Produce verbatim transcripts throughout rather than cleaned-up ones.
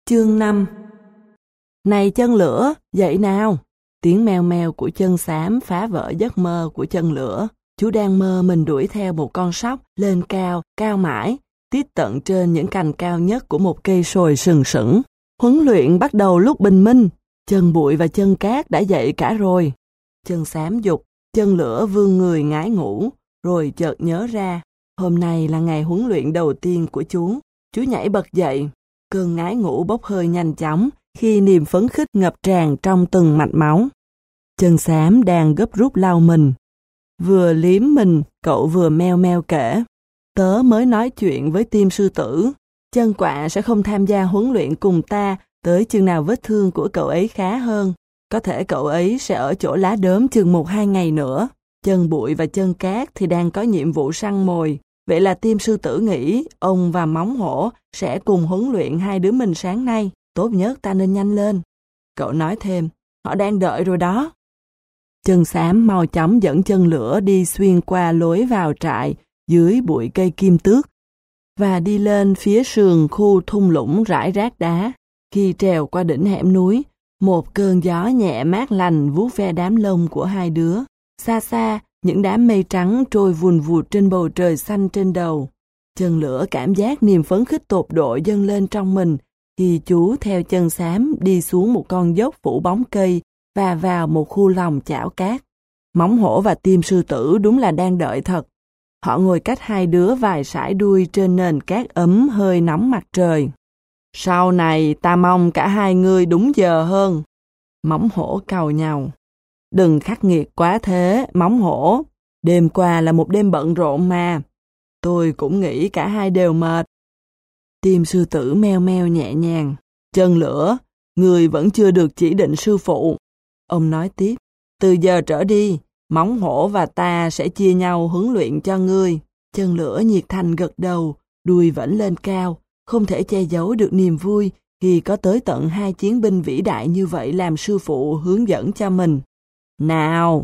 Chương năm. Này chân lửa, dậy nào! Tiếng meo meo của chân xám phá vỡ giấc mơ của chân lửa. Chú đang mơ mình đuổi theo một con sóc lên cao, cao mãi, tít tận trên những cành cao nhất của một cây sồi sừng sững. Huấn luyện bắt đầu lúc bình minh. Chân bụi và chân cát đã dậy cả rồi. Chân xám dục, chân lửa vươn người ngái ngủ, rồi chợt nhớ ra, hôm nay là ngày huấn luyện đầu tiên của chú. Chú nhảy bật dậy. Cơn ngái ngủ bốc hơi nhanh chóng khi niềm phấn khích ngập tràn trong từng mạch máu. Chân xám đang gấp rút lau mình. Vừa liếm mình, cậu vừa meo meo kể. Tớ mới nói chuyện với Tim sư tử. Chân quạ sẽ không tham gia huấn luyện cùng ta tới chừng nào vết thương của cậu ấy khá hơn. Có thể cậu ấy sẽ ở chỗ lá đốm chừng một hai ngày nữa. Chân bụi và chân cát thì đang có nhiệm vụ săn mồi. Vậy là Tim sư tử nghĩ ông và móng hổ sẽ cùng huấn luyện hai đứa mình sáng nay. Tốt nhất ta nên nhanh lên. Cậu nói thêm, họ đang đợi rồi đó. Chân xám mau chóng dẫn chân lửa đi xuyên qua lối vào trại dưới bụi cây kim tước và đi lên phía sườn khu thung lũng rải rác đá. Khi trèo qua đỉnh hẻm núi, một cơn gió nhẹ mát lành vuốt ve đám lông của hai đứa. Xa xa, những đám mây trắng trôi vùn vụt trên bầu trời xanh trên đầu. Chân lửa cảm giác niềm phấn khích tột độ dâng lên trong mình khi chú theo chân xám đi xuống một con dốc phủ bóng cây và vào một khu lòng chảo cát. Móng hổ và Tim sư tử đúng là đang đợi thật. Họ ngồi cách hai đứa vài sải đuôi trên nền cát ấm hơi nóng mặt trời. Sau này ta mong cả hai ngươi đúng giờ hơn. Móng hổ càu nhàu. Đừng khắc nghiệt quá thế, móng hổ. Đêm qua là một đêm bận rộn mà. Tôi cũng nghĩ cả hai đều mệt. Tim sư tử meo meo nhẹ nhàng. Chân lửa, người vẫn chưa được chỉ định sư phụ. Ông nói tiếp, từ giờ trở đi, móng hổ và ta sẽ chia nhau huấn luyện cho ngươi. Chân lửa nhiệt thành gật đầu, đuôi vẫn lên cao, không thể che giấu được niềm vui khi có tới tận hai chiến binh vĩ đại như vậy làm sư phụ hướng dẫn cho mình. Nào!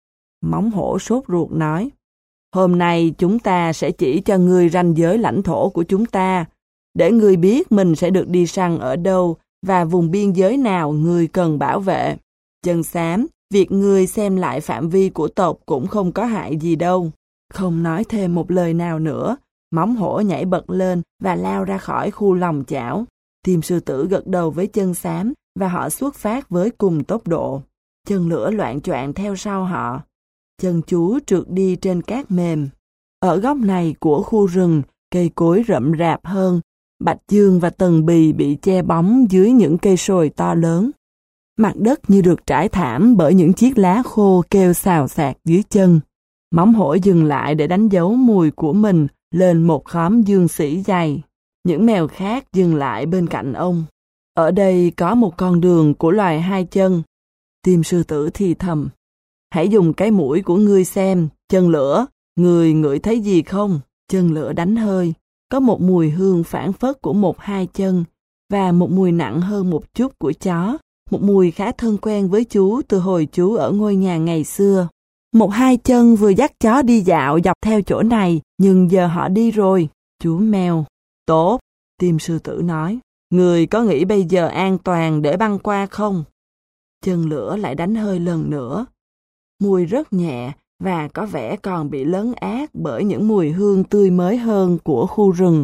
Móng hổ sốt ruột nói, hôm nay chúng ta sẽ chỉ cho ngươi ranh giới lãnh thổ của chúng ta, để ngươi biết mình sẽ được đi săn ở đâu và vùng biên giới nào ngươi cần bảo vệ. Chân xám, việc ngươi xem lại phạm vi của tộc cũng không có hại gì đâu. Không nói thêm một lời nào nữa, móng hổ nhảy bật lên và lao ra khỏi khu lòng chảo. Tim sư tử gật đầu với chân xám và họ xuất phát với cùng tốc độ. Chân lửa loạng choạng theo sau họ. Chân chú trượt đi trên cát mềm. Ở góc này của khu rừng, cây cối rậm rạp hơn, bạch dương và tần bì bị che bóng dưới những cây sồi to lớn. Mặt đất như được trải thảm bởi những chiếc lá khô kêu xào xạc dưới chân. Móng hổ dừng lại để đánh dấu mùi của mình lên một khóm dương sỉ dày. Những mèo khác dừng lại bên cạnh ông. Ở đây có một con đường của loài hai chân. Tim sư tử thì thầm. Hãy dùng cái mũi của ngươi xem, chân lửa, ngươi ngửi thấy gì không? Chân lửa đánh hơi. Có một mùi hương phảng phất của một hai chân và một mùi nặng hơn một chút của chó. Một mùi khá thân quen với chú từ hồi chú ở ngôi nhà ngày xưa. Một hai chân vừa dắt chó đi dạo dọc theo chỗ này, nhưng giờ họ đi rồi. Chú meo. Tốt, Tim sư tử nói. Người có nghĩ bây giờ an toàn để băng qua không? Chân lửa lại đánh hơi lần nữa. Mùi rất nhẹ và có vẻ còn bị lấn át bởi những mùi hương tươi mới hơn của khu rừng.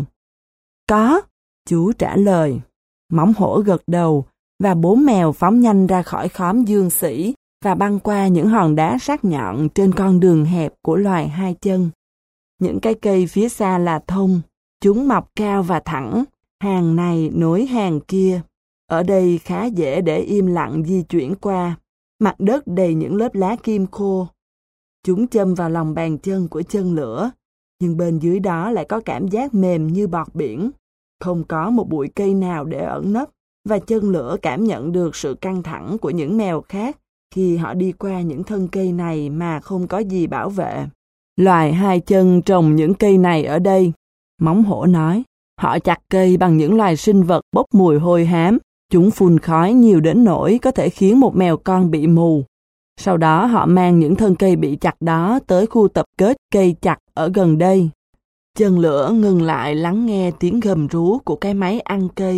Có, chú trả lời. Móng hổ gật đầu và bốn mèo phóng nhanh ra khỏi khóm dương sỉ và băng qua những hòn đá sắc nhọn trên con đường hẹp của loài hai chân. Những cái cây phía xa là thông, chúng mọc cao và thẳng, hàng này nối hàng kia. Ở đây khá dễ để im lặng di chuyển qua, mặt đất đầy những lớp lá kim khô. Chúng châm vào lòng bàn chân của chân lửa, nhưng bên dưới đó lại có cảm giác mềm như bọt biển. Không có một bụi cây nào để ẩn nấp, và chân lửa cảm nhận được sự căng thẳng của những mèo khác khi họ đi qua những thân cây này mà không có gì bảo vệ. Loài hai chân trồng những cây này ở đây, móng hổ nói. Họ chặt cây bằng những loài sinh vật bốc mùi hôi hám. Chúng phun khói nhiều đến nỗi có thể khiến một mèo con bị mù. Sau đó họ mang những thân cây bị chặt đó tới khu tập kết cây chặt ở gần đây. Chân lửa ngừng lại lắng nghe tiếng gầm rú của cái máy ăn cây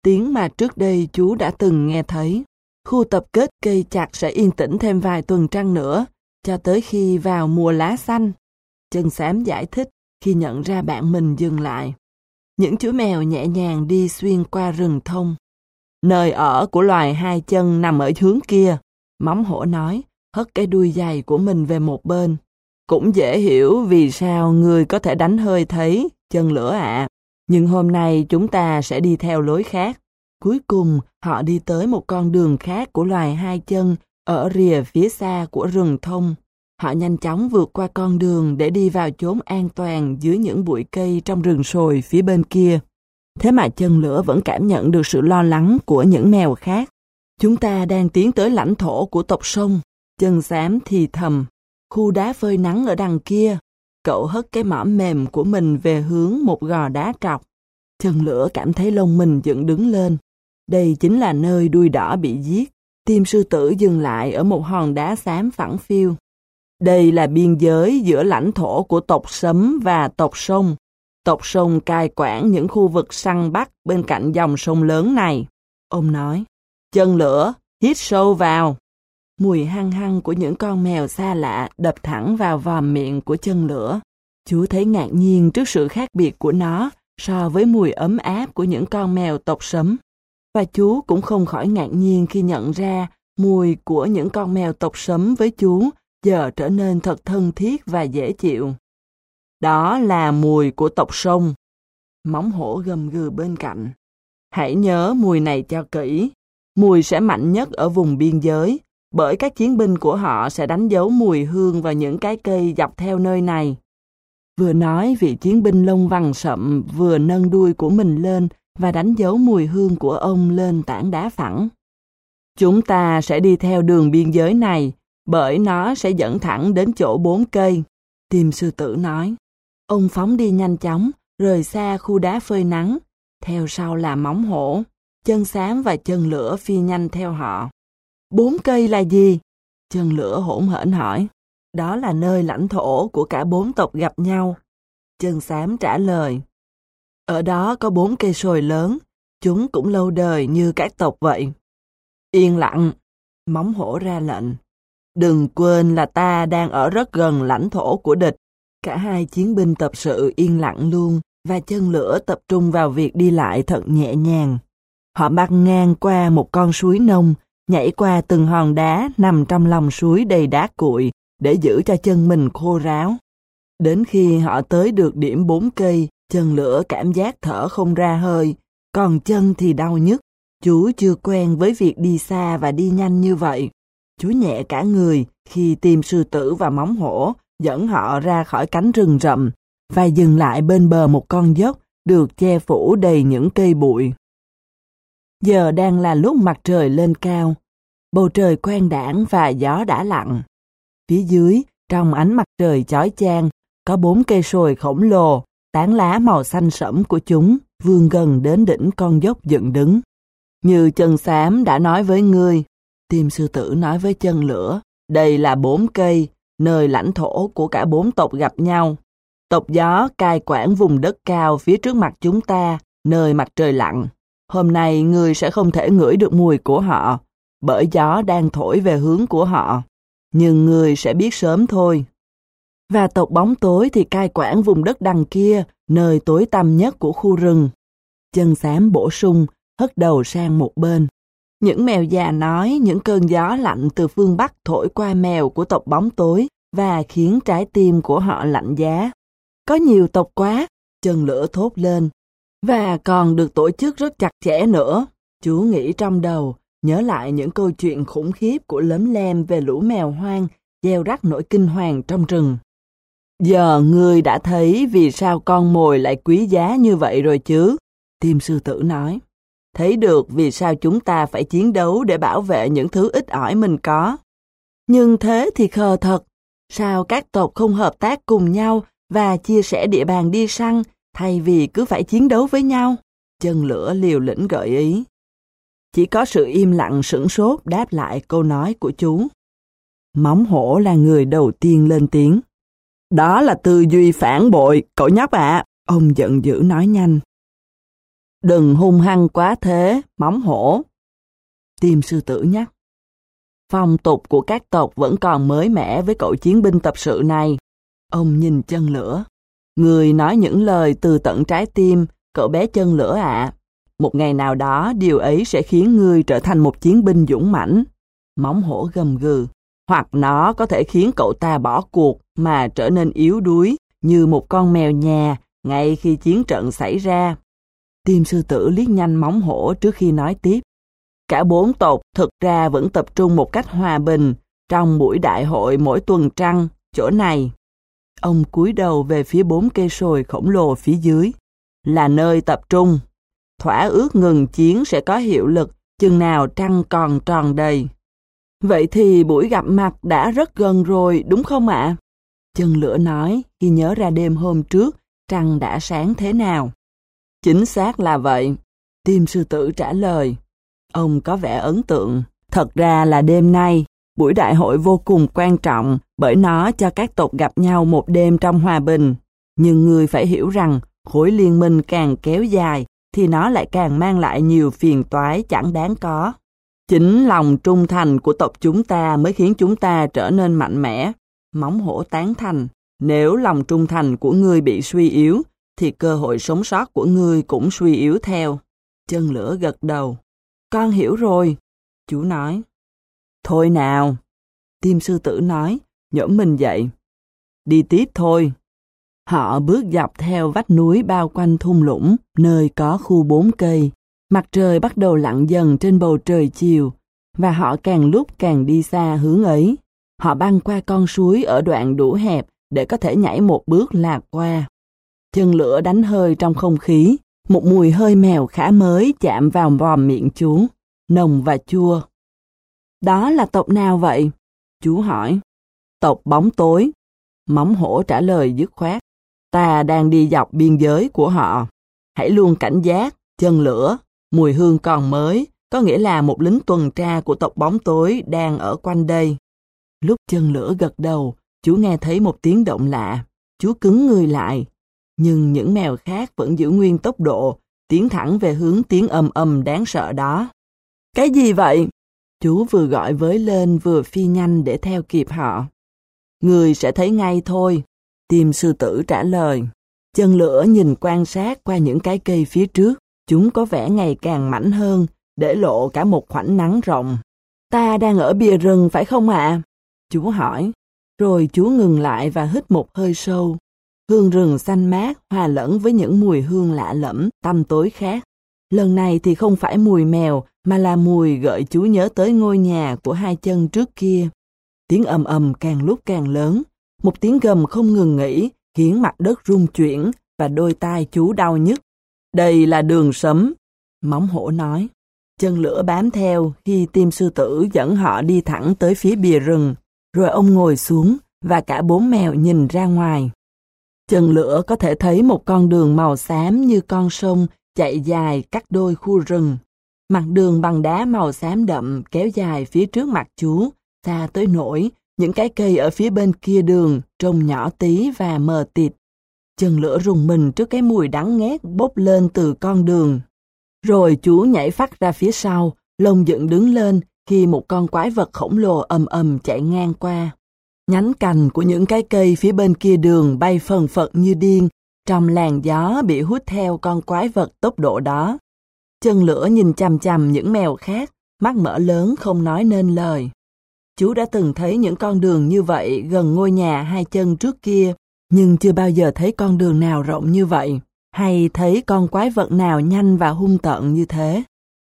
tiếng mà trước đây chú đã từng nghe thấy. Khu tập kết cây chặt sẽ yên tĩnh thêm vài tuần trăng nữa, cho tới khi vào mùa lá xanh. Chân xám giải thích khi nhận ra bạn mình dừng lại. Những chú mèo nhẹ nhàng đi xuyên qua rừng thông. Nơi ở của loài hai chân nằm ở hướng kia, Móng hổ nói, hất cái đuôi dày của mình về một bên. Cũng dễ hiểu vì sao ngươi có thể đánh hơi thấy, chân lửa ạ. Nhưng hôm nay chúng ta sẽ đi theo lối khác. Cuối cùng, họ đi tới một con đường khác của loài hai chân ở rìa phía xa của rừng thông. Họ nhanh chóng vượt qua con đường để đi vào chốn an toàn dưới những bụi cây trong rừng sồi phía bên kia. Thế mà chân lửa vẫn cảm nhận được sự lo lắng của những mèo khác. Chúng ta đang tiến tới lãnh thổ của tộc sông. Chân xám thì thầm. Khu đá phơi nắng ở đằng kia. Cậu hất cái mõm mềm của mình về hướng một gò đá trọc. Chân lửa cảm thấy lông mình dựng đứng lên. Đây chính là nơi đuôi đỏ bị giết. Tim sư tử dừng lại ở một hòn đá xám phẳng phiu. Đây là biên giới giữa lãnh thổ của tộc sấm và tộc sông. Tộc sông cai quản những khu vực săn bắt bên cạnh dòng sông lớn này. Ông nói, chân lửa, hít sâu vào. Mùi hăng hăng của những con mèo xa lạ đập thẳng vào vòm miệng của chân lửa. Chú thấy ngạc nhiên trước sự khác biệt của nó so với mùi ấm áp của những con mèo tộc sấm. Và chú cũng không khỏi ngạc nhiên khi nhận ra mùi của những con mèo tộc sấm với chú giờ trở nên thật thân thiết và dễ chịu. Đó là mùi của tộc sông. Móng hổ gầm gừ bên cạnh. Hãy nhớ mùi này cho kỹ. Mùi sẽ mạnh nhất ở vùng biên giới, bởi các chiến binh của họ sẽ đánh dấu mùi hương vào những cái cây dọc theo nơi này. Vừa nói, vị chiến binh lông vàng sậm vừa nâng đuôi của mình lên và đánh dấu mùi hương của ông lên tảng đá phẳng. Chúng ta sẽ đi theo đường biên giới này, bởi nó sẽ dẫn thẳng đến chỗ bốn cây. Tim sư tử nói. Ông phóng đi nhanh chóng, rời xa khu đá phơi nắng. Theo sau là móng hổ. Chân xám và chân lửa phi nhanh theo họ. Bốn cây là gì? Chân lửa hỗn hển hỏi. Đó là nơi lãnh thổ của cả bốn tộc gặp nhau. Chân xám trả lời. Ở đó có bốn cây sồi lớn. Chúng cũng lâu đời như các tộc vậy. Yên lặng. Móng hổ ra lệnh. Đừng quên là ta đang ở rất gần lãnh thổ của địch. Cả hai chiến binh tập sự yên lặng luôn, và chân lửa tập trung vào việc đi lại thật nhẹ nhàng. Họ băng ngang qua một con suối nông, nhảy qua từng hòn đá nằm trong lòng suối đầy đá cuội để giữ cho chân mình khô ráo. Đến khi họ tới được điểm bốn cây, chân lửa cảm giác thở không ra hơi, còn chân thì đau nhức. Chú chưa quen với việc đi xa và đi nhanh như vậy. Chú nhẹ cả người khi tìm sư tử và móng hổ dẫn họ ra khỏi cánh rừng rậm và dừng lại bên bờ một con dốc được che phủ đầy những cây bụi. Giờ đang là lúc mặt trời lên cao, bầu trời quang đãng và gió đã lặng. Phía dưới, trong ánh mặt trời chói chang, có bốn cây sồi khổng lồ, tán lá màu xanh sẫm của chúng vươn gần đến đỉnh con dốc dựng đứng. Như chân xám đã nói với ngươi, Tim sư tử nói với chân lửa, đây là bốn cây, nơi lãnh thổ của cả bốn tộc gặp nhau. Tộc gió cai quản vùng đất cao phía trước mặt chúng ta, nơi mặt trời lặn. Hôm nay ngươi sẽ không thể ngửi được mùi của họ, bởi gió đang thổi về hướng của họ. Nhưng ngươi sẽ biết sớm thôi. Và tộc bóng tối thì cai quản vùng đất đằng kia, nơi tối tăm nhất của khu rừng. Chân xám bổ sung, hất đầu sang một bên. Những mèo già nói những cơn gió lạnh từ phương Bắc thổi qua mèo của tộc bóng tối và khiến trái tim của họ lạnh giá. Có nhiều tộc quá, chân lửa thốt lên. Và còn được tổ chức rất chặt chẽ nữa. Chú nghĩ trong đầu, nhớ lại những câu chuyện khủng khiếp của Lấm Lem về lũ mèo hoang, gieo rắc nỗi kinh hoàng trong rừng. Giờ ngươi đã thấy vì sao con mồi lại quý giá như vậy rồi chứ? Tim sư tử nói. Thấy được vì sao chúng ta phải chiến đấu để bảo vệ những thứ ít ỏi mình có. Nhưng thế thì khờ thật. Sao các tộc không hợp tác cùng nhau và chia sẻ địa bàn đi săn, thay vì cứ phải chiến đấu với nhau? Chân lửa liều lĩnh gợi ý. Chỉ có sự im lặng sửng sốt đáp lại câu nói của chú. Móng hổ là người đầu tiên lên tiếng. Đó là tư duy phản bội, cậu nhóc ạ. Ông giận dữ nói nhanh. Đừng hung hăng quá thế, móng hổ. Tim sư tử nhắc. Phong tục của các tộc vẫn còn mới mẻ với cậu chiến binh tập sự này. Ông nhìn chân lửa. Người nói những lời từ tận trái tim, cậu bé chân lửa ạ. Một ngày nào đó điều ấy sẽ khiến ngươi trở thành một chiến binh dũng mãnh. Móng hổ gầm gừ. Hoặc nó có thể khiến cậu ta bỏ cuộc mà trở nên yếu đuối như một con mèo nhà ngay khi chiến trận xảy ra. Tim sư tử liếc nhanh móng hổ trước khi nói tiếp. Cả bốn tộc thực ra vẫn tập trung một cách hòa bình trong buổi đại hội mỗi tuần trăng, chỗ này. Ông cúi đầu về phía bốn cây sồi khổng lồ phía dưới. Là nơi tập trung. Thỏa ước ngừng chiến sẽ có hiệu lực chừng nào trăng còn tròn đầy. Vậy thì buổi gặp mặt đã rất gần rồi, đúng không ạ? Chân lửa nói khi nhớ ra đêm hôm trước trăng đã sáng thế nào. Chính xác là vậy. Tim sư tử trả lời. Ông có vẻ ấn tượng. Thật ra là đêm nay, buổi đại hội vô cùng quan trọng bởi nó cho các tộc gặp nhau một đêm trong hòa bình. Nhưng người phải hiểu rằng khối liên minh càng kéo dài thì nó lại càng mang lại nhiều phiền toái chẳng đáng có. Chính lòng trung thành của tộc chúng ta mới khiến chúng ta trở nên mạnh mẽ. Móng hổ tán thành. Nếu lòng trung thành của ngươi bị suy yếu, thì cơ hội sống sót của ngươi cũng suy yếu theo. Chân lửa gật đầu. Con hiểu rồi. Chú nói. Thôi nào. Tim sư tử nói, nhổm mình dậy. Đi tiếp thôi. Họ bước dọc theo vách núi bao quanh thung lũng, nơi có khu bốn cây. Mặt trời bắt đầu lặn dần trên bầu trời chiều, và họ càng lúc càng đi xa hướng ấy. Họ băng qua con suối ở đoạn đủ hẹp để có thể nhảy một bước lạc qua. Chân lửa đánh hơi trong không khí, một mùi hơi mèo khá mới chạm vào vòm miệng chú, nồng và chua. Đó là tộc nào vậy? Chú hỏi. Tộc bóng tối. Móng hổ trả lời dứt khoát. Ta đang đi dọc biên giới của họ. Hãy luôn cảnh giác, chân lửa, mùi hương còn mới, có nghĩa là một lính tuần tra của tộc bóng tối đang ở quanh đây. Lúc chân lửa gật đầu, chú nghe thấy một tiếng động lạ. Chú cứng người lại. Nhưng những mèo khác vẫn giữ nguyên tốc độ, tiến thẳng về hướng tiếng ầm ầm đáng sợ đó. Cái gì vậy? Chú vừa gọi với lên vừa phi nhanh để theo kịp họ. Người sẽ thấy ngay thôi. Tim sư tử trả lời. Chân lửa nhìn quan sát qua những cái cây phía trước. Chúng có vẻ ngày càng mảnh hơn, để lộ cả một khoảnh nắng rộng. Ta đang ở bìa rừng phải không ạ? Chú hỏi. Rồi chú ngừng lại và hít một hơi sâu. Hương rừng xanh mát hòa lẫn với những mùi hương lạ lẫm, tăm tối khác. Lần này thì không phải mùi mèo, mà là mùi gợi chú nhớ tới ngôi nhà của hai chân trước kia. Tiếng ầm ầm càng lúc càng lớn, một tiếng gầm không ngừng nghỉ, khiến mặt đất rung chuyển và đôi tai chú đau nhức. Đây là đường sấm, móng hổ nói. Chân lửa bám theo khi tim sư tử dẫn họ đi thẳng tới phía bìa rừng, rồi ông ngồi xuống và cả bốn mèo nhìn ra ngoài. Chân lửa có thể thấy một con đường màu xám như con sông chạy dài cắt đôi khu rừng. Mặt đường bằng đá màu xám đậm kéo dài phía trước mặt chú, xa tới nỗi những cái cây ở phía bên kia đường trông nhỏ tí và mờ tịt. Chân lửa rùng mình trước cái mùi đắng nghét bốc lên từ con đường. Rồi chú nhảy phắt ra phía sau, lông dựng đứng lên khi một con quái vật khổng lồ ầm ầm chạy ngang qua. Nhánh cành của những cái cây phía bên kia đường bay phần phật như điên, trong làn gió bị hút theo con quái vật tốc độ đó. Chân lửa nhìn chằm chằm những mèo khác, mắt mở lớn không nói nên lời. Chú đã từng thấy những con đường như vậy gần ngôi nhà hai chân trước kia, nhưng chưa bao giờ thấy con đường nào rộng như vậy, hay thấy con quái vật nào nhanh và hung tợn như thế.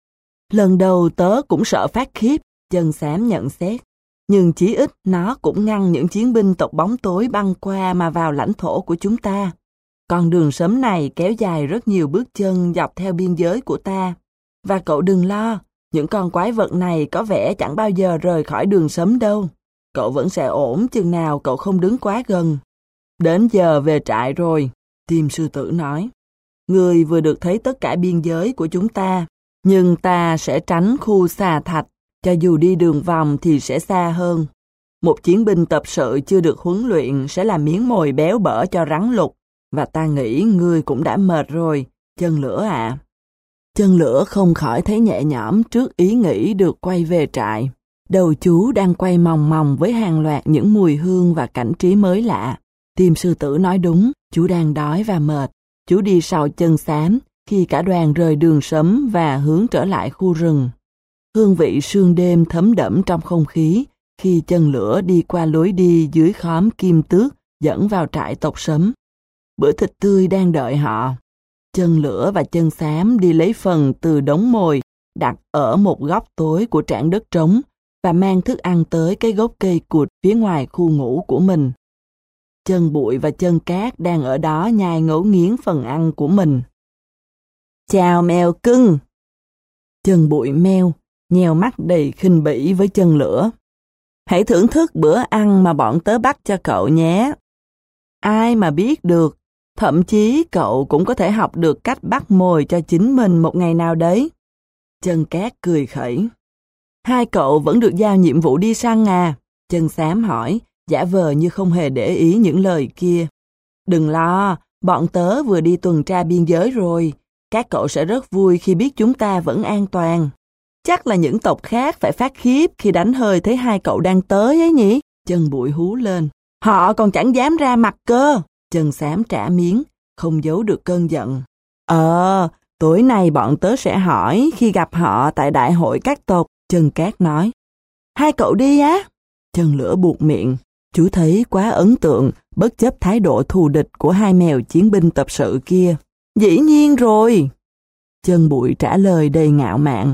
Lần đầu tớ cũng sợ phát khiếp, Chân Xám nhận xét. Nhưng chí ít nó cũng ngăn những chiến binh tộc bóng tối băng qua mà vào lãnh thổ của chúng ta. Con đường sấm này kéo dài rất nhiều bước chân dọc theo biên giới của ta. Và cậu đừng lo, những con quái vật này có vẻ chẳng bao giờ rời khỏi đường sấm đâu. Cậu vẫn sẽ ổn chừng nào cậu không đứng quá gần. Đến giờ về trại rồi, Tim sư tử nói. Ngươi vừa được thấy tất cả biên giới của chúng ta, nhưng ta sẽ tránh khu xà thạch. Cho dù đi đường vòng thì sẽ xa hơn. Một chiến binh tập sự chưa được huấn luyện sẽ là miếng mồi béo bở cho rắn lục. Và ta nghĩ ngươi cũng đã mệt rồi, Chân Lửa ạ. À. Chân lửa không khỏi thấy nhẹ nhõm trước ý nghĩ được quay về trại. Đầu chú đang quay mòng mòng với hàng loạt những mùi hương và cảnh trí mới lạ. Tim sư tử nói đúng, chú đang đói và mệt. Chú đi sau Chân Xám khi cả đoàn rời đường sấm và hướng trở lại khu rừng. Hương vị sương đêm thấm đẫm trong không khí khi Chân lửa đi qua lối đi dưới khóm kim tước dẫn vào trại tộc sấm. Bữa thịt tươi đang đợi họ. Chân lửa và Chân Xám đi lấy phần từ đống mồi đặt ở một góc tối của trảng đất trống và mang thức ăn tới cái gốc cây cụt phía ngoài khu ngủ của mình. Chân Bụi và Chân Cát đang ở đó nhai ngấu nghiến phần ăn của mình. Chào mèo cưng! Chân Bụi meo, nheo mắt đầy khinh bỉ với Chân lửa. Hãy thưởng thức bữa ăn mà bọn tớ bắt cho cậu nhé. Ai mà biết được, thậm chí cậu cũng có thể học được cách bắt mồi cho chính mình một ngày nào đấy. Chân Cát cười khẩy. Hai cậu vẫn được giao nhiệm vụ đi săn à? Chân Xám hỏi, giả vờ như không hề để ý những lời kia. Đừng lo, bọn tớ vừa đi tuần tra biên giới rồi. Các cậu sẽ rất vui khi biết chúng ta vẫn an toàn. Chắc là những tộc khác phải phát khiếp khi đánh hơi thấy hai cậu đang tới ấy nhỉ? Chân Bụi hú lên. Họ còn chẳng dám ra mặt cơ. Chân Xám trả miếng, không giấu được cơn giận. Ờ, tối nay bọn tớ sẽ hỏi khi gặp họ tại đại hội các tộc. Chân Cát nói. Hai cậu đi á? Chân Lửa buột miệng. Chú thấy quá ấn tượng, bất chấp thái độ thù địch của hai mèo chiến binh tập sự kia. Dĩ nhiên rồi. Chân Bụi trả lời đầy ngạo mạn.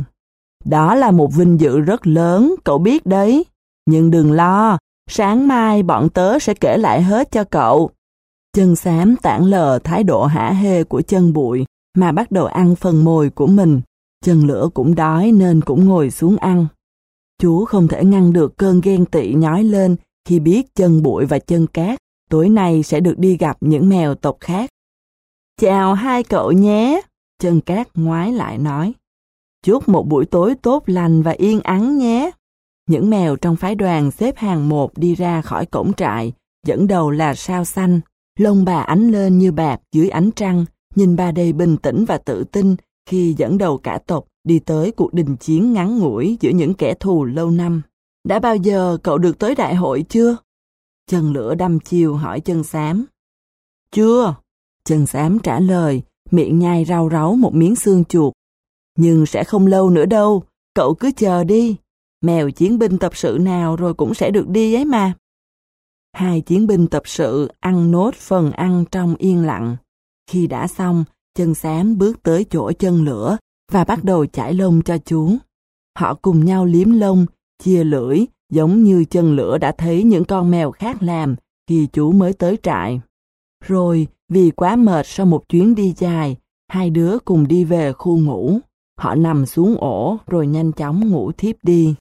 Đó là một vinh dự rất lớn, cậu biết đấy. Nhưng đừng lo, sáng mai bọn tớ sẽ kể lại hết cho cậu. Chân Xám tản lờ thái độ hả hê của Chân Bụi mà bắt đầu ăn phần mồi của mình. Chân Lửa cũng đói nên cũng ngồi xuống ăn. Chú không thể ngăn được cơn ghen tị nhói lên khi biết Chân Bụi và Chân Cát tối nay sẽ được đi gặp những mèo tộc khác. Chào hai cậu nhé, Chân Cát ngoái lại nói. Chúc một buổi tối tốt lành và yên ắng nhé. Những mèo trong phái đoàn xếp hàng một đi ra khỏi cổng trại, dẫn đầu là Sao Xanh. Lông bà ánh lên như bạc dưới ánh trăng, nhìn bà đầy bình tĩnh và tự tin khi dẫn đầu cả tộc đi tới cuộc đình chiến ngắn ngủi giữa những kẻ thù lâu năm. Đã bao giờ cậu được tới đại hội chưa? Chân Lửa đăm chiêu hỏi Chân Xám. Chưa, Chân Xám trả lời, miệng nhai rau ráu một miếng xương chuột. Nhưng sẽ không lâu nữa đâu, cậu cứ chờ đi. Mèo chiến binh tập sự nào rồi cũng sẽ được đi ấy mà. Hai chiến binh tập sự ăn nốt phần ăn trong yên lặng. Khi đã xong, Chân Xám bước tới chỗ Chân Lửa và bắt đầu chải lông cho chú. Họ cùng nhau liếm lông, chia lưỡi, giống như Chân Lửa đã thấy những con mèo khác làm khi chú mới tới trại. Rồi, vì quá mệt sau một chuyến đi dài, hai đứa cùng đi về khu ngủ. Họ nằm xuống ổ rồi nhanh chóng ngủ thiếp đi.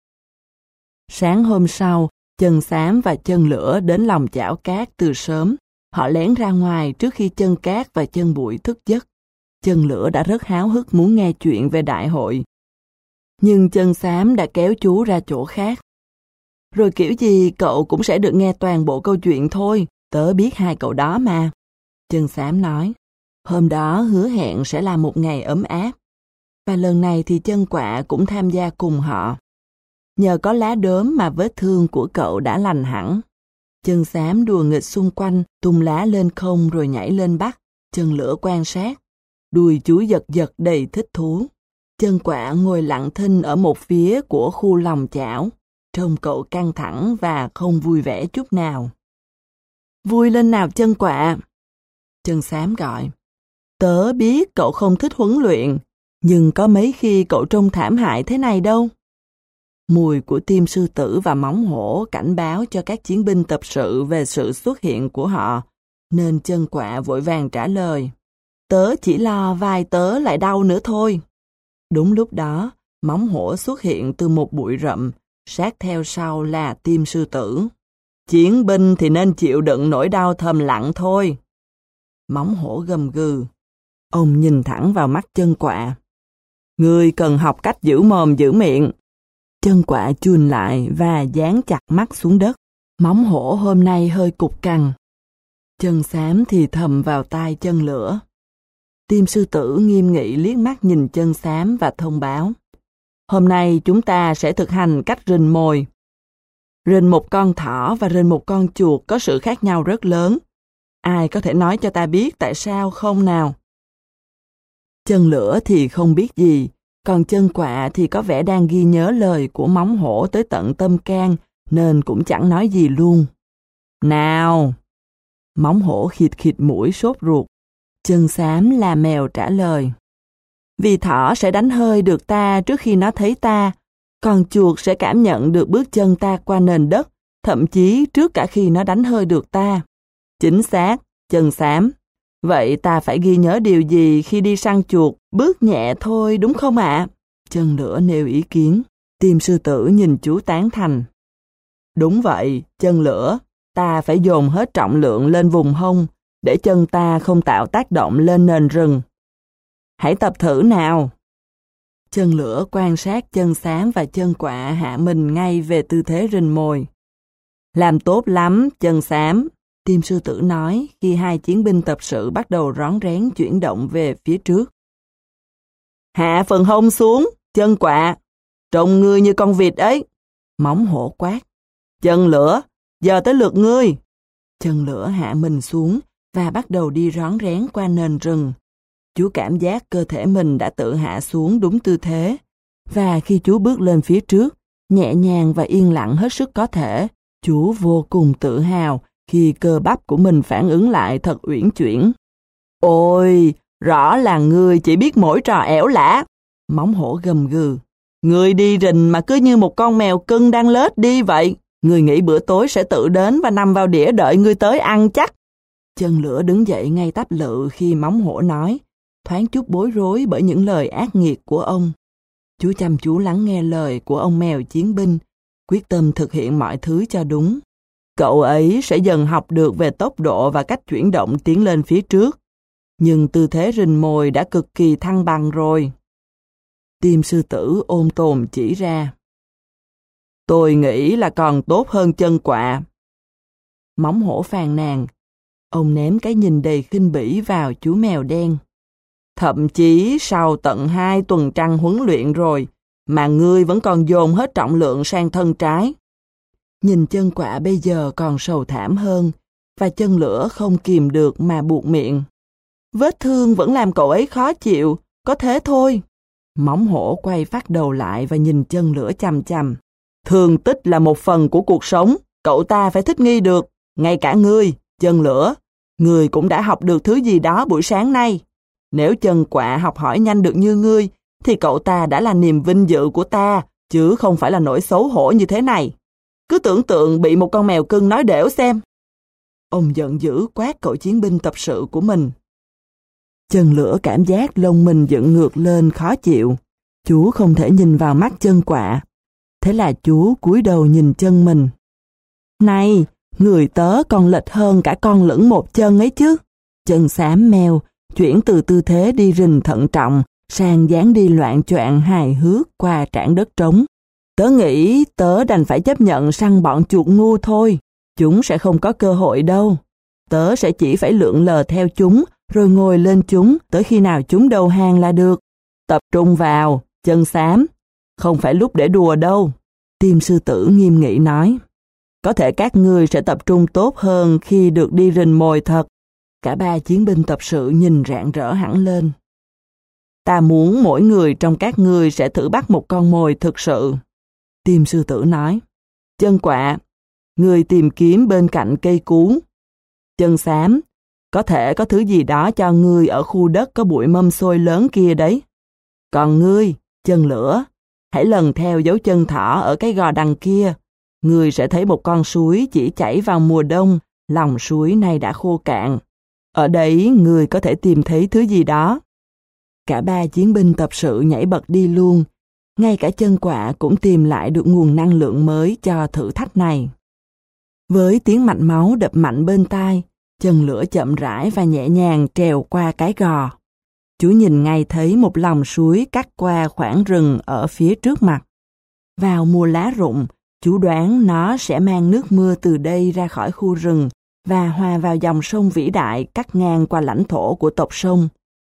Sáng hôm sau, Chân Xám và Chân Lửa đến lòng chảo cát từ sớm. Họ lén ra ngoài trước khi Chân Cát và Chân Bụi thức giấc. Chân Lửa đã rất háo hức muốn nghe chuyện về đại hội. Nhưng Chân Xám đã kéo chú ra chỗ khác. Rồi kiểu gì cậu cũng sẽ được nghe toàn bộ câu chuyện thôi, tớ biết hai cậu đó mà. Chân Xám nói, hôm đó hứa hẹn sẽ là một ngày ấm áp. Và lần này thì Chân Quạ cũng tham gia cùng họ. Nhờ có lá đốm mà vết thương của cậu đã lành hẳn. Chân Xám đùa nghịch xung quanh, tung lá lên không rồi nhảy lên bắt. Chân Lửa quan sát. Đuôi chú giật giật đầy thích thú. Chân Quạ ngồi lặng thinh ở một phía của khu lòng chảo. Trông cậu căng thẳng và không vui vẻ chút nào. Vui lên nào Chân Quạ. Chân Xám gọi. Tớ biết cậu không thích huấn luyện, nhưng có mấy khi cậu trông thảm hại thế này đâu. Mùi của tim sư tử và móng hổ cảnh báo cho các chiến binh tập sự về sự xuất hiện của họ, nên Chân Quạ vội vàng trả lời. Tớ chỉ lo vai tớ lại đau nữa thôi. Đúng lúc đó, móng hổ xuất hiện từ một bụi rậm, sát theo sau là tim sư tử. Chiến binh thì nên chịu đựng nỗi đau thầm lặng thôi. Móng hổ gầm gừ. Ông nhìn thẳng vào mắt Chân Quạ. Ngươi cần học cách giữ mồm giữ miệng. Chân Quạ chùn lại và dán chặt mắt xuống đất. Móng hổ hôm nay hơi cục cằn. Chân Xám thì thầm vào tai Chân Lửa. Tim sư tử nghiêm nghị liếc mắt nhìn chân xám và thông báo. Hôm nay chúng ta sẽ thực hành cách rình mồi. Rình một con thỏ và rình một con chuột có sự khác nhau rất lớn. Ai có thể nói cho ta biết tại sao không nào? Chân lửa thì không biết gì, còn chân quạ thì có vẻ đang ghi nhớ lời của móng hổ tới tận tâm can, nên cũng chẳng nói gì luôn. Nào! Móng hổ khịt khịt mũi sốt ruột. Chân xám là mèo trả lời. Vì thỏ sẽ đánh hơi được ta trước khi nó thấy ta, còn chuột sẽ cảm nhận được bước chân ta qua nền đất, thậm chí trước cả khi nó đánh hơi được ta. Chính xác, chân xám. Vậy ta phải ghi nhớ điều gì khi đi săn chuột? Bước nhẹ thôi đúng không ạ? Chân lửa nêu ý kiến. Tim sư tử nhìn chú tán thành. Đúng vậy, chân lửa. Ta phải dồn hết trọng lượng lên vùng hông, để chân ta không tạo tác động lên nền rừng. Hãy tập thử nào. Chân lửa quan sát chân xám và chân quạ hạ mình ngay về tư thế rình mồi. Làm tốt lắm, chân xám. Tim sư tử nói khi hai chiến binh tập sự bắt đầu rón rén chuyển động về phía trước. Hạ phần hông xuống, chân quạ. Trông ngươi như con vịt ấy. Móng hổ quát. Chân lửa, giờ tới lượt ngươi. Chân lửa hạ mình xuống và bắt đầu đi rón rén qua nền rừng. Chú cảm giác cơ thể mình đã tự hạ xuống đúng tư thế. Và khi chú bước lên phía trước, nhẹ nhàng và yên lặng hết sức có thể, chú vô cùng tự hào khi cơ bắp của mình phản ứng lại thật uyển chuyển. Ôi, rõ là ngươi chỉ biết mỗi trò ẻo lả. Móng hổ gầm gừ. Ngươi đi rình mà cứ như một con mèo cưng đang lết đi vậy. Ngươi nghĩ bữa tối sẽ tự đến và nằm vào đĩa đợi ngươi tới ăn chắc. Chân lửa đứng dậy ngay táp lự khi móng hổ nói, thoáng chút bối rối bởi những lời ác nghiệt của ông. Chú chăm chú lắng nghe lời của ông mèo chiến binh, quyết tâm thực hiện mọi thứ cho đúng. Cậu ấy sẽ dần học được về tốc độ và cách chuyển động tiến lên phía trước. Nhưng tư thế rình mồi đã cực kỳ thăng bằng rồi. Tim sư tử ôm tồn chỉ ra. Tôi nghĩ là còn tốt hơn chân quạ. Móng hổ phàn nàn. Ông ném cái nhìn đầy khinh bỉ vào chú mèo đen. Thậm chí sau tận hai tuần trăng huấn luyện rồi, mà ngươi vẫn còn dồn hết trọng lượng sang thân trái. Nhìn chân quạ bây giờ còn sầu thảm hơn, và chân lửa không kìm được mà buột miệng. Vết thương vẫn làm cậu ấy khó chịu, có thế thôi. Móng hổ quay phát đầu lại và nhìn chân lửa chằm chằm. Thương tích là một phần của cuộc sống, cậu ta phải thích nghi được. Ngay cả ngươi, chân lửa, ngươi cũng đã học được thứ gì đó buổi sáng nay. Nếu chân quạ học hỏi nhanh được như ngươi, thì cậu ta đã là niềm vinh dự của ta, chứ không phải là nỗi xấu hổ như thế này. Cứ tưởng tượng bị một con mèo cưng nói đểu xem. Ông giận dữ quát cậu chiến binh tập sự của mình. Chân lửa cảm giác lông mình dựng ngược lên khó chịu. Chú không thể nhìn vào mắt chân quạ. Thế là chú cúi đầu nhìn chân mình. Này, người tớ còn lệch hơn cả con lửng một chân ấy chứ. Chân xám mèo, chuyển từ tư thế đi rình thận trọng sang dáng đi loạn choạng hài hước qua trảng đất trống. Tớ nghĩ tớ đành phải chấp nhận săn bọn chuột ngu thôi. Chúng sẽ không có cơ hội đâu. Tớ sẽ chỉ phải lượn lờ theo chúng, rồi ngồi lên chúng tới khi nào chúng đầu hàng là được. Tập trung vào, chân xám. Không phải lúc để đùa đâu. Tim sư tử nghiêm nghị nói. Có thể các ngươi sẽ tập trung tốt hơn khi được đi rình mồi thật. Cả ba chiến binh tập sự nhìn rạng rỡ hẳn lên. Ta muốn mỗi người trong các ngươi sẽ thử bắt một con mồi thực sự. Tim sư tử nói. Chân quạ, ngươi tìm kiếm bên cạnh cây cú. Chân xám, có thể có thứ gì đó cho ngươi ở khu đất có bụi mâm xôi lớn kia đấy. Còn ngươi, chân lửa, hãy lần theo dấu chân thỏ ở cái gò đằng kia. Ngươi sẽ thấy một con suối chỉ chảy vào mùa đông, lòng suối này đã khô cạn. Ở đấy ngươi có thể tìm thấy thứ gì đó. Cả ba chiến binh tập sự nhảy bật đi luôn. Ngay cả chân quạ cũng tìm lại được nguồn năng lượng mới cho thử thách này. Với tiếng mạch máu đập mạnh bên tai, chân lửa chậm rãi và nhẹ nhàng trèo qua cái gò. Chú nhìn ngay thấy một lòng suối cắt qua khoảng rừng ở phía trước mặt. Vào mùa lá rụng, chú đoán nó sẽ mang nước mưa từ đây ra khỏi khu rừng và hòa vào dòng sông vĩ đại cắt ngang qua lãnh thổ của tộc sông.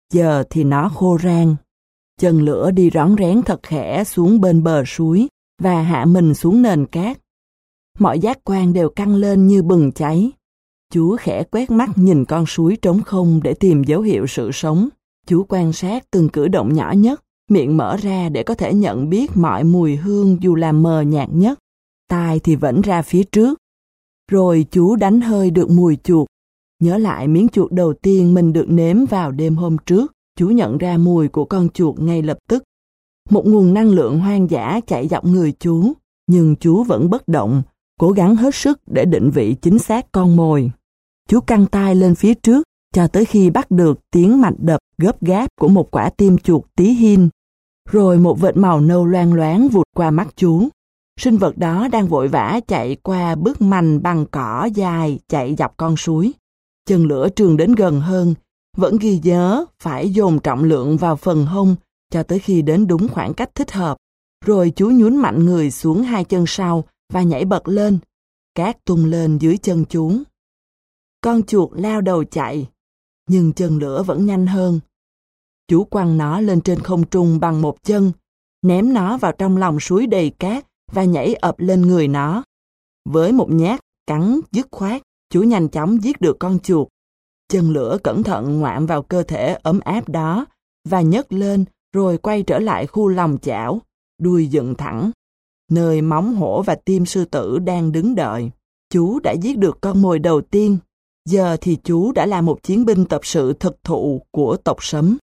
giờ thì nó khô rang. Chân lửa đi rón rén thật khẽ xuống bên bờ suối và hạ mình xuống nền cát. Mọi giác quan đều căng lên như bừng cháy. Chú khẽ quét mắt nhìn con suối trống không để tìm dấu hiệu sự sống. Chú quan sát từng cử động nhỏ nhất, miệng mở ra để có thể nhận biết mọi mùi hương dù là mờ nhạt nhất. Tai thì vẫn ra phía trước. Rồi chú đánh hơi được mùi chuột. Nhớ lại miếng chuột đầu tiên mình được nếm vào đêm hôm trước, chú nhận ra mùi của con chuột ngay lập tức. Một nguồn năng lượng hoang dã chạy dọc người chú, nhưng chú vẫn bất động, cố gắng hết sức để định vị chính xác con mồi. Chú căng tai lên phía trước, cho tới khi bắt được tiếng mạch đập gấp gáp của một quả tim chuột tí hin. Rồi một vệt màu nâu loang loáng vụt qua mắt chú. Sinh vật đó đang vội vã chạy qua bức mành bằng cỏ dài chạy dọc con suối. Chân lửa trường đến gần hơn, vẫn ghi nhớ phải dồn trọng lượng vào phần hông cho tới khi đến đúng khoảng cách thích hợp. Rồi chú nhún mạnh người xuống hai chân sau và nhảy bật lên. Cát tung lên dưới chân chú. Con chuột lao đầu chạy, nhưng chân lửa vẫn nhanh hơn. Chú quăng nó lên trên không trung bằng một chân, ném nó vào trong lòng suối đầy cát và nhảy ập lên người nó. Với một nhát cắn dứt khoát, chú nhanh chóng giết được con chuột. Chân lửa cẩn thận ngoạm vào cơ thể ấm áp đó và nhấc lên rồi quay trở lại khu lòng chảo, đuôi dựng thẳng, nơi móng hổ và tim sư tử đang đứng đợi. Chú đã giết được con mồi đầu tiên. Giờ thì chú đã là một chiến binh tập sự thực thụ của tộc Sấm.